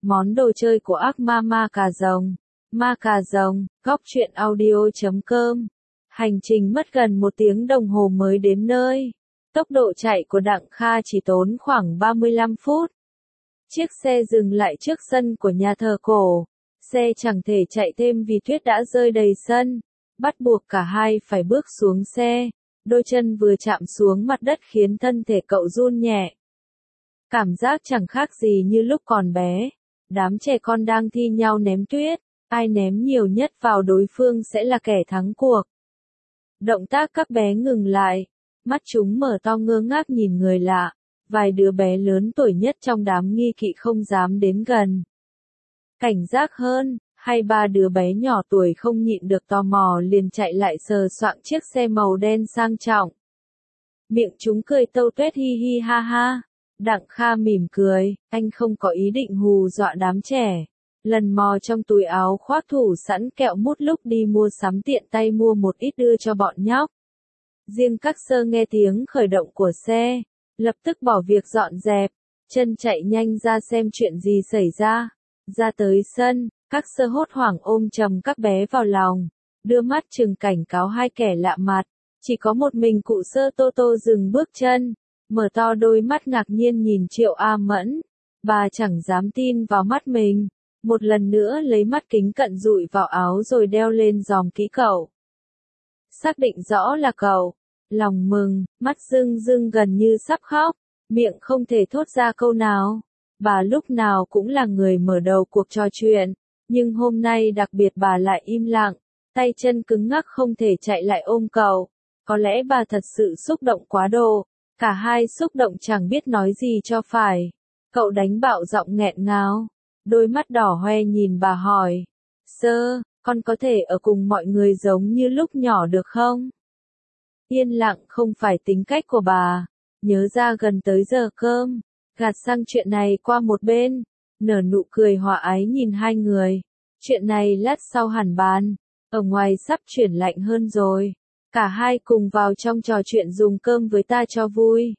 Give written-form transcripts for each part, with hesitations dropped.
món đồ chơi của ác ma ma cà rồng. Ma cà rồng, góc truyện audio.com. Hành trình mất gần 1 tiếng đồng hồ mới đến nơi. Tốc độ chạy của Đặng Kha chỉ tốn khoảng 35 phút. Chiếc xe dừng lại trước sân của nhà thờ cổ. Xe chẳng thể chạy thêm vì tuyết đã rơi đầy sân. Bắt buộc cả hai phải bước xuống xe. Đôi chân vừa chạm xuống mặt đất khiến thân thể cậu run nhẹ. Cảm giác chẳng khác gì như lúc còn bé. Đám trẻ con đang thi nhau ném tuyết. Ai ném nhiều nhất vào đối phương sẽ là kẻ thắng cuộc. Động tác các bé ngừng lại. Mắt chúng mở to ngơ ngác nhìn người lạ. Vài đứa bé lớn tuổi nhất trong đám nghi kỵ không dám đến gần. Cảnh giác hơn, 2-3 đứa bé nhỏ tuổi không nhịn được tò mò liền chạy lại sờ soạng chiếc xe màu đen sang trọng. Miệng chúng cười tâu tuét hi hi ha ha. Đặng Kha mỉm cười, anh không có ý định hù dọa đám trẻ. Lần mò trong túi áo khoác thủ sẵn kẹo mút lúc đi mua sắm tiện tay mua một ít đưa cho bọn nhóc. Riêng các sơ nghe tiếng khởi động của xe, lập tức bỏ việc dọn dẹp, chân chạy nhanh ra xem chuyện gì xảy ra. Ra tới sân, các sơ hốt hoảng ôm chầm các bé vào lòng, đưa mắt chừng cảnh cáo hai kẻ lạ mặt. Chỉ có một mình cụ sơ Tô Tô dừng bước chân, mở to đôi mắt ngạc nhiên nhìn Triệu A Mẫn. Bà chẳng dám tin vào mắt mình, một lần nữa lấy mắt kính cận dụi vào áo rồi đeo lên dòm kỹ cậu. Xác định rõ là cậu, lòng mừng, mắt rưng rưng gần như sắp khóc, miệng không thể thốt ra câu nào. Bà lúc nào cũng là người mở đầu cuộc trò chuyện, nhưng hôm nay đặc biệt bà lại im lặng, tay chân cứng ngắc không thể chạy lại ôm cậu. Có lẽ bà thật sự xúc động quá độ, cả hai xúc động chẳng biết nói gì cho phải. Cậu đánh bạo giọng nghẹn ngào, đôi mắt đỏ hoe nhìn bà hỏi, Sơ, con có thể ở cùng mọi người giống như lúc nhỏ được không? Yên lặng không phải tính cách của bà, nhớ ra gần tới giờ cơm, gạt sang chuyện này qua một bên, nở nụ cười hòa ái nhìn hai người. Chuyện này lát sau hẳn bàn, ở ngoài sắp chuyển lạnh hơn rồi. Cả hai cùng vào trong trò chuyện dùng cơm với ta cho vui.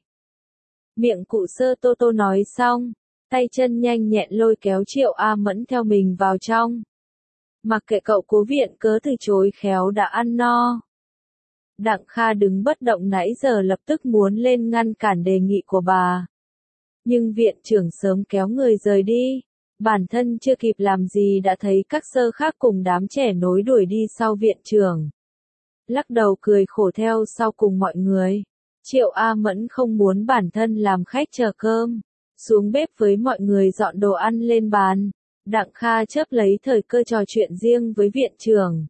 Miệng cụ sơ Tô Tô nói xong, tay chân nhanh nhẹn lôi kéo Triệu A Mẫn theo mình vào trong. Mặc kệ cậu cố viện cớ từ chối khéo đã ăn no. Đặng Kha đứng bất động nãy giờ lập tức muốn lên ngăn cản đề nghị của bà. Nhưng viện trưởng sớm kéo người rời đi. Bản thân chưa kịp làm gì đã thấy các sơ khác cùng đám trẻ nối đuổi đi sau viện trưởng. Lắc đầu cười khổ theo sau cùng mọi người. Triệu A Mẫn không muốn bản thân làm khách chờ cơm. Xuống bếp với mọi người dọn đồ ăn lên bàn. Đặng Kha chớp lấy thời cơ trò chuyện riêng với viện trưởng.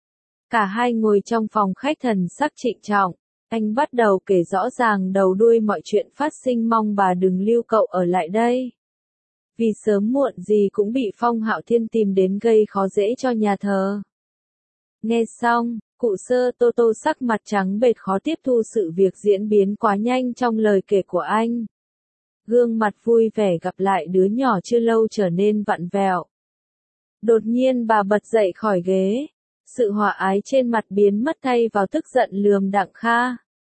Cả hai ngồi trong phòng khách thần sắc trịnh trọng. Anh bắt đầu kể rõ ràng đầu đuôi mọi chuyện phát sinh, mong bà đừng lưu cậu ở lại đây. Vì sớm muộn gì cũng bị Phong Hạo Thiên tìm đến gây khó dễ cho nhà thờ. Nghe xong, cụ sơ Tô Tô sắc mặt trắng bệch khó tiếp thu sự việc diễn biến quá nhanh trong lời kể của anh. Gương mặt vui vẻ gặp lại đứa nhỏ chưa lâu trở nên vặn vẹo. Đột nhiên bà bật dậy khỏi ghế. Sự hòa ái trên mặt biến mất thay vào tức giận lườm Đặng Kha.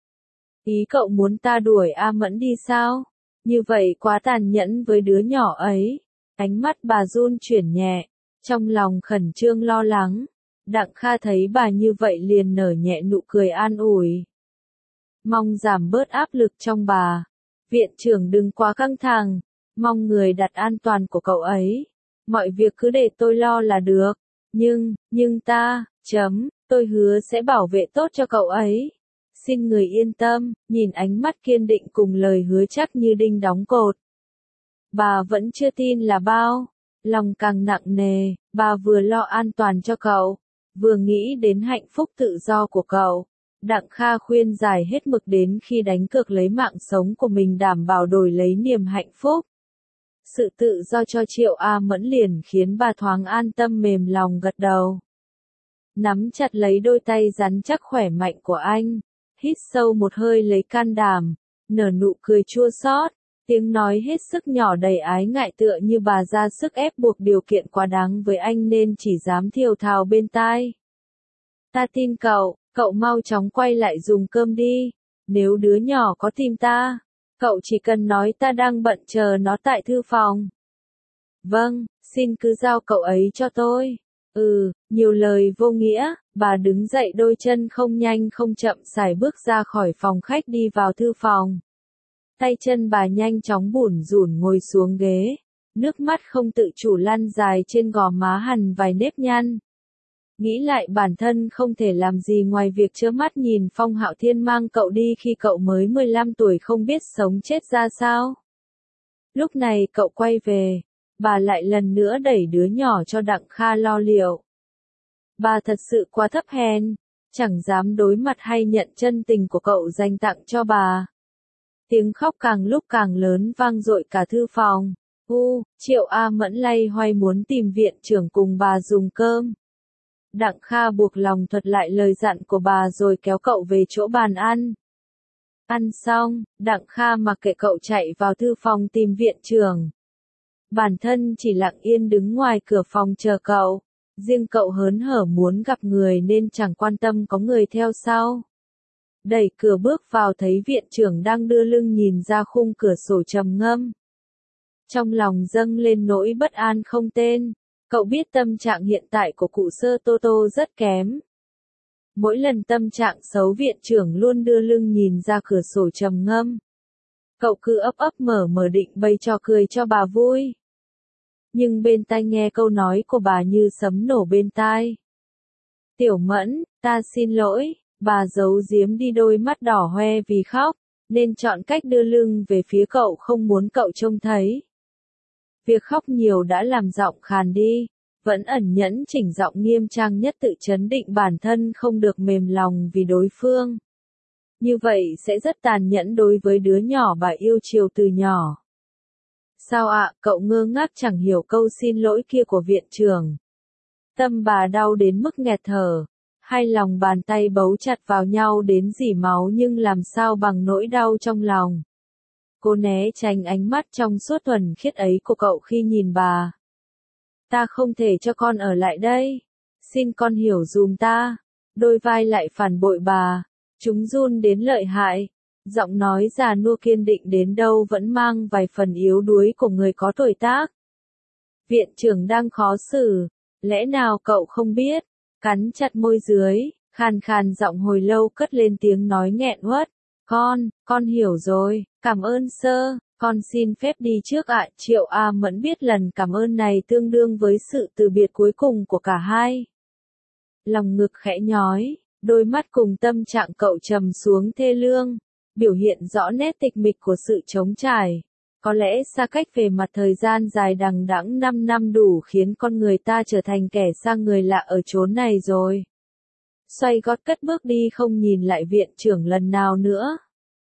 Ý cậu muốn ta đuổi A Mẫn đi sao? Như vậy quá tàn nhẫn với đứa nhỏ ấy. Ánh mắt bà run chuyển nhẹ, trong lòng khẩn trương lo lắng. Đặng Kha thấy bà như vậy liền nở nhẹ nụ cười an ủi. Mong giảm bớt áp lực trong bà. Viện trưởng đừng quá căng thẳng, mong người đặt an toàn của cậu ấy. Mọi việc cứ để tôi lo là được. Nhưng tôi hứa sẽ bảo vệ tốt cho cậu ấy. Xin người yên tâm, nhìn ánh mắt kiên định cùng lời hứa chắc như đinh đóng cột. Bà vẫn chưa tin là bao, lòng càng nặng nề, bà vừa lo an toàn cho cậu, vừa nghĩ đến hạnh phúc tự do của cậu. Đặng Kha khuyên giải hết mực đến khi đánh cược lấy mạng sống của mình đảm bảo đổi lấy niềm hạnh phúc. Sự tự do cho Triệu A Mẫn liền khiến bà thoáng an tâm mềm lòng gật đầu. Nắm chặt lấy đôi tay rắn chắc khỏe mạnh của anh, hít sâu một hơi lấy can đảm, nở nụ cười chua xót, tiếng nói hết sức nhỏ đầy ái ngại tựa như bà ra sức ép buộc điều kiện quá đáng với anh nên chỉ dám thều thào bên tai. Ta tin cậu, cậu mau chóng quay lại dùng cơm đi, nếu đứa nhỏ có tìm ta, cậu chỉ cần nói ta đang bận chờ nó tại thư phòng. Vâng, xin cứ giao cậu ấy cho tôi. Nhiều lời vô nghĩa, bà đứng dậy đôi chân không nhanh không chậm sải bước ra khỏi phòng khách đi vào thư phòng. Tay chân bà nhanh chóng bủn rủn ngồi xuống ghế, nước mắt không tự chủ lăn dài trên gò má hằn vài nếp nhăn. Nghĩ lại bản thân không thể làm gì ngoài việc trơ mắt nhìn Phong Hạo Thiên mang cậu đi khi cậu mới 15 tuổi không biết sống chết ra sao. Lúc này cậu quay về, bà lại lần nữa đẩy đứa nhỏ cho Đặng Kha lo liệu. Bà thật sự quá thấp hèn, chẳng dám đối mặt hay nhận chân tình của cậu dành tặng cho bà. Tiếng khóc càng lúc càng lớn vang dội cả thư phòng. Triệu A Mẫn loay hoay muốn tìm viện trưởng cùng bà dùng cơm. Đặng Kha buộc lòng thuật lại lời dặn của bà rồi kéo cậu về chỗ bàn ăn. Ăn xong, Đặng Kha mặc kệ cậu chạy vào thư phòng tìm viện trưởng. Bản thân chỉ lặng yên đứng ngoài cửa phòng chờ cậu. Riêng cậu hớn hở muốn gặp người nên chẳng quan tâm có người theo sau. Đẩy cửa bước vào thấy viện trưởng đang đưa lưng nhìn ra khung cửa sổ trầm ngâm. Trong lòng dâng lên nỗi bất an không tên. Cậu biết tâm trạng hiện tại của cụ Sơ Tô Tô rất kém. Mỗi lần tâm trạng xấu viện trưởng luôn đưa lưng nhìn ra cửa sổ trầm ngâm. Cậu cứ ấp ấp mở mở định bày trò cười cho bà vui. Nhưng bên tai nghe câu nói của bà như sấm nổ bên tai. Tiểu Mẫn, ta xin lỗi, bà giấu giếm đi đôi mắt đỏ hoe vì khóc, nên chọn cách đưa lưng về phía cậu không muốn cậu trông thấy. Việc khóc nhiều đã làm giọng khàn đi, vẫn ẩn nhẫn chỉnh giọng nghiêm trang nhất tự trấn định bản thân không được mềm lòng vì đối phương. Như vậy sẽ rất tàn nhẫn đối với đứa nhỏ bà yêu chiều từ nhỏ. Sao ạ, cậu ngơ ngác chẳng hiểu câu xin lỗi kia của viện trưởng. Tâm bà đau đến mức nghẹt thở, hai lòng bàn tay bấu chặt vào nhau đến rỉ máu nhưng làm sao bằng nỗi đau trong lòng. Cô né tránh ánh mắt trong suốt thuần khiết ấy của cậu khi nhìn bà. Ta không thể cho con ở lại đây. Xin con hiểu dùm ta. Đôi vai lại phản bội bà. Chúng run đến lợi hại. Giọng nói già nua kiên định đến đâu vẫn mang vài phần yếu đuối của người có tuổi tác. Viện trưởng đang khó xử. Lẽ nào cậu không biết? Cắn chặt môi dưới, khàn khàn giọng hồi lâu cất lên tiếng nói nghẹn uất. Con hiểu rồi, cảm ơn sơ, con xin phép đi trước ạ. Triệu A Mẫn biết lần cảm ơn này tương đương với sự từ biệt cuối cùng của cả hai. Lòng ngực khẽ nhói, đôi mắt cùng tâm trạng cậu trầm xuống thê lương, biểu hiện rõ nét tịch mịch của sự trống trải. Có lẽ xa cách về mặt thời gian dài đằng đẵng 5 năm đủ khiến con người ta trở thành kẻ xa người lạ ở chốn này rồi. Xoay gót cất bước đi không nhìn lại viện trưởng lần nào nữa.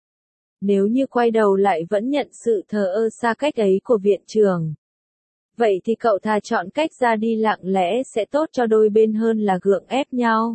Nếu như quay đầu lại vẫn nhận sự thờ ơ xa cách ấy của viện trưởng. Vậy thì cậu thà chọn cách ra đi lặng lẽ sẽ tốt cho đôi bên hơn là gượng ép nhau.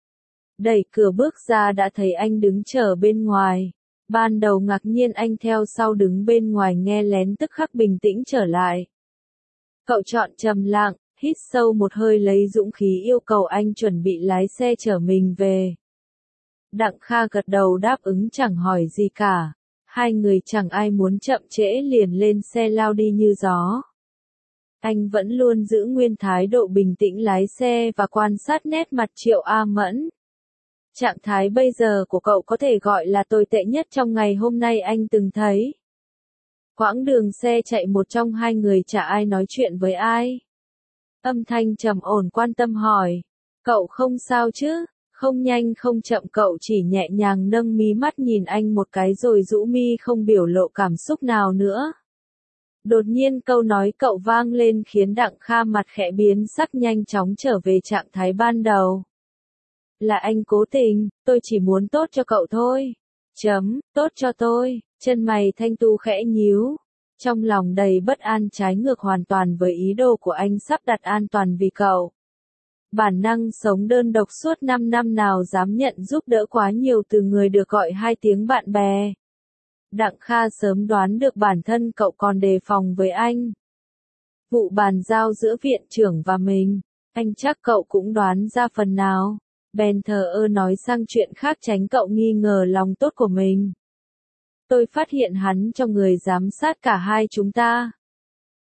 Đẩy cửa bước ra đã thấy anh đứng chờ bên ngoài. Ban đầu ngạc nhiên anh theo sau đứng bên ngoài nghe lén tức khắc bình tĩnh trở lại. Cậu chọn trầm lặng, hít sâu một hơi lấy dũng khí yêu cầu anh chuẩn bị lái xe chở mình về. Đặng Kha gật đầu đáp ứng chẳng hỏi gì cả. Hai người chẳng ai muốn chậm trễ liền lên xe lao đi như gió. Anh vẫn luôn giữ nguyên thái độ bình tĩnh lái xe và quan sát nét mặt Triệu A Mẫn. Trạng thái bây giờ của cậu có thể gọi là tồi tệ nhất trong ngày hôm nay anh từng thấy. Quãng đường xe chạy một trong hai người chả ai nói chuyện với ai. Âm thanh trầm ổn quan tâm hỏi. Cậu không sao chứ? Không nhanh không chậm cậu chỉ nhẹ nhàng nâng mí mắt nhìn anh một cái rồi rũ mi không biểu lộ cảm xúc nào nữa. Đột nhiên câu nói cậu vang lên khiến Đặng Kha mặt khẽ biến sắc nhanh chóng trở về trạng thái ban đầu. Là anh cố tình, tôi chỉ muốn tốt cho cậu thôi. Tốt cho tôi, chân mày thanh tu khẽ nhíu. Trong lòng đầy bất an trái ngược hoàn toàn với ý đồ của anh sắp đặt an toàn vì cậu. Bản năng sống đơn độc suốt 5 năm nào dám nhận giúp đỡ quá nhiều từ người được gọi hai tiếng bạn bè. Đặng Kha sớm đoán được bản thân cậu còn đề phòng với anh. Vụ bàn giao giữa viện trưởng và mình, anh chắc cậu cũng đoán ra phần nào. Bèn thờ ơ nói sang chuyện khác tránh cậu nghi ngờ lòng tốt của mình. Tôi phát hiện hắn cho người giám sát cả hai chúng ta.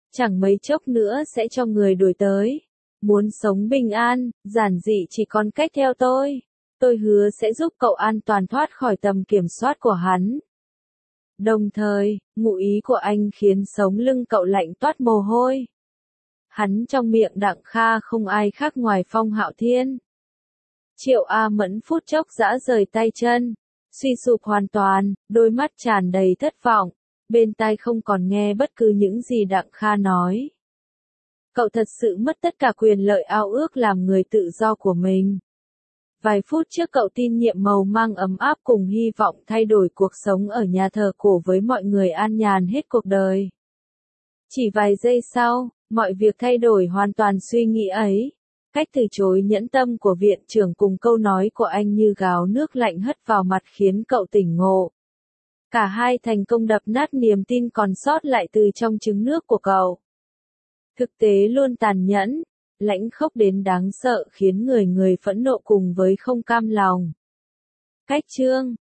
chẳng mấy chốc nữa sẽ cho người đuổi tới. Muốn sống bình an, giản dị chỉ còn cách theo tôi. Tôi hứa sẽ giúp cậu an toàn thoát khỏi tầm kiểm soát của hắn. Đồng thời, ngụ ý của anh khiến sống lưng cậu lạnh toát mồ hôi. Hắn trong miệng Đặng Kha không ai khác ngoài Phong Hạo Thiên. Triệu A Mẫn phút chốc giã rời tay chân, suy sụp hoàn toàn, đôi mắt tràn đầy thất vọng, bên tai không còn nghe bất cứ những gì Đặng Kha nói. Cậu thật sự mất tất cả quyền lợi ao ước làm người tự do của mình. Vài phút trước cậu tin nhiệm màu mang ấm áp cùng hy vọng thay đổi cuộc sống ở nhà thờ cổ với mọi người an nhàn hết cuộc đời. Chỉ vài giây sau, mọi việc thay đổi hoàn toàn suy nghĩ ấy. Cách từ chối nhẫn tâm của viện trưởng cùng câu nói của anh như gáo nước lạnh hất vào mặt khiến cậu tỉnh ngộ. Cả hai thành công đập nát niềm tin còn sót lại từ trong trứng nước của cậu. Thực tế luôn tàn nhẫn, lãnh khốc đến đáng sợ khiến người người phẫn nộ cùng với không cam lòng. Cách chương